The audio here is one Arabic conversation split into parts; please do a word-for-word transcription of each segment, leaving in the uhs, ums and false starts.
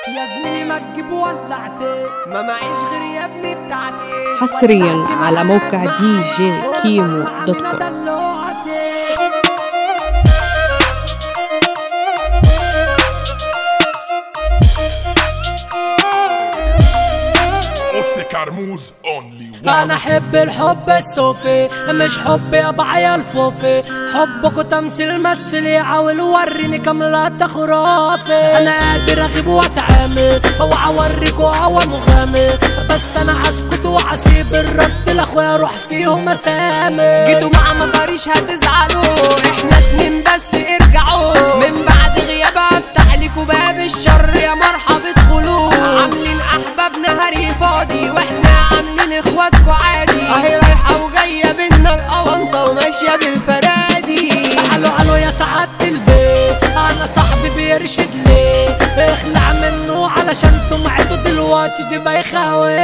يا زميلي ما تجيب ولعتي ما معيش غير يا ابني بتاعتي. حصريا على موقع دي جي كيمو دوت كوم. كرموز اونلي. انا احب الحب الصوفي مش حب يا بعيال فوفي، حبكوا تمثيل مثل يحاول وريني كاملات خرافي. انا قادر اغيب واتعامل اوعى اوريكوا هوا مغامر، بس انا هسكت وهسيب الرد لاخويا اروح فيهم اسامي. جيتوا مع مطاريش هتزعلوا، احنا اتنين بس ارجعوا، من بعد غياب افتح ليكوا باب الشر يا مرحبا ادخلوا. عاملين احبابنا هري فاضي واحنا عاملين اخواتكوا عادي، اهي رايحه وجايه بينا الاونطه وماشيه بالفرادي. حلو حلو يا سعادة البيت، انا صاحبي بيرشد ليه، اخلع منه علشان سمعته دلوقتي دي بايخاوي.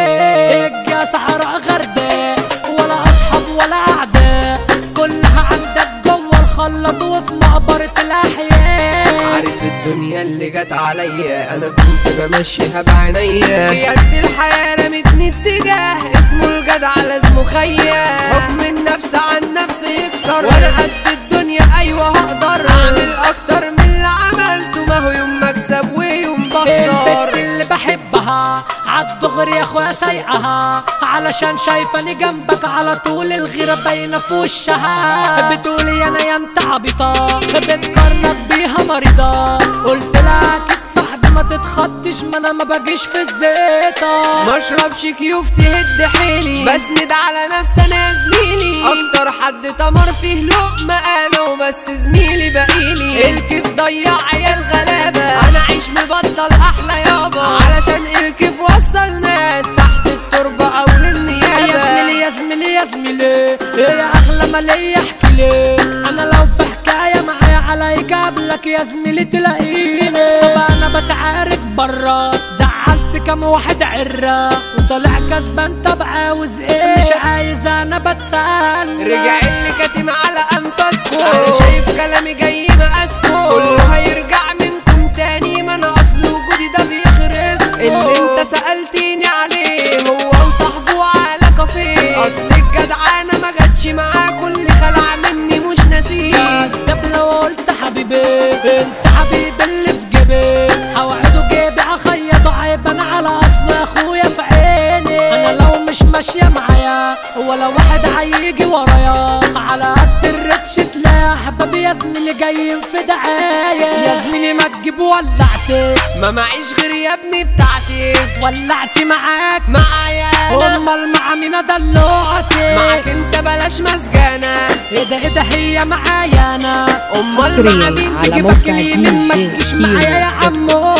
يا صحراء غرداء ولا اصحاب ولا اعداء، كلها عندك جوه الخلاط وفي مقبرة الاحياء. عارف الدنيا اللي جت عليا انا كنت بمشيها بعينيا، قيادة الحياة رمتني اتجاه اسمه الجدع لازمه خيا. حكم النفس عن نفس يكسر وانا قد الدنيا ايوه هقدر اعمل اكتر من اللي عملته، ما هو يوم مكسب ويوم بخسر. البنت اللي بحبها عالدغري يا اخويا سايقها، علشان شايفاني جنبك على طول الغيرة باينة في وشها. بتقولي انا يا انت عبيطة بتقارنك بيها مريضة، قلت لها اكيد صاحبي ما تتخطش ما انا ما باجيش في الزيطة. مشربش كيوف تهد حيلي بسند على نفسي انا يا زميلي، اكتر حد تمر فيه لقمة انا وبس زميلي بقيلي. الكيف ضيع عيال غلابة انا عيش مبطل احلى يابا، علشان الكيف وصل ناس تحت التربة او للنيابة. يا زميلي يا زميلي يا زميلي يا اغلى ما ليا احكي ليه، انا لو في حكاية معايا عليك قبلك يا زميلي تلاقيني. طب انا بتعارك برا زعلت كام واحد عرة وطلع كسبان، طب عاوز ايه مش عايز انا بتسأل. رجع اللي كاتم على انفاسكو انا شايف كلامي جاي مقاسكو، كله هيرجع منكم تاني ما انا اصل وجودي ده بيخرسكو. اللي انت سألتيني عليه هو وصاحبه على كافيه، اصل الجدعانة ما جاتش معاه كل خلع مني مش ناسيه. طب لو قلت حبيبي انت حبيبي اللي في جيبي، هوعده جيبي هخيطه عيبا على اصل اخويا في عيني. انا لو مش ماشيه معايا ولا واحد هيجي ورايا، على قد الريتش تلاقي احبابي يا زميلي جايين في دعايه. يا زميلي ما تجيب ولعتي ما معيش غير يا ابني بتاعتي، ولعتي معاك معايا انا امال مع مين دلوعتي، معاك انت بلاش مسجانة. ايه ده ايه ده هي معايا انا، امال مع حصريا مين على تجيبك موقع اليمين ما دي جي تجيش معايا يا كيمو. عمو.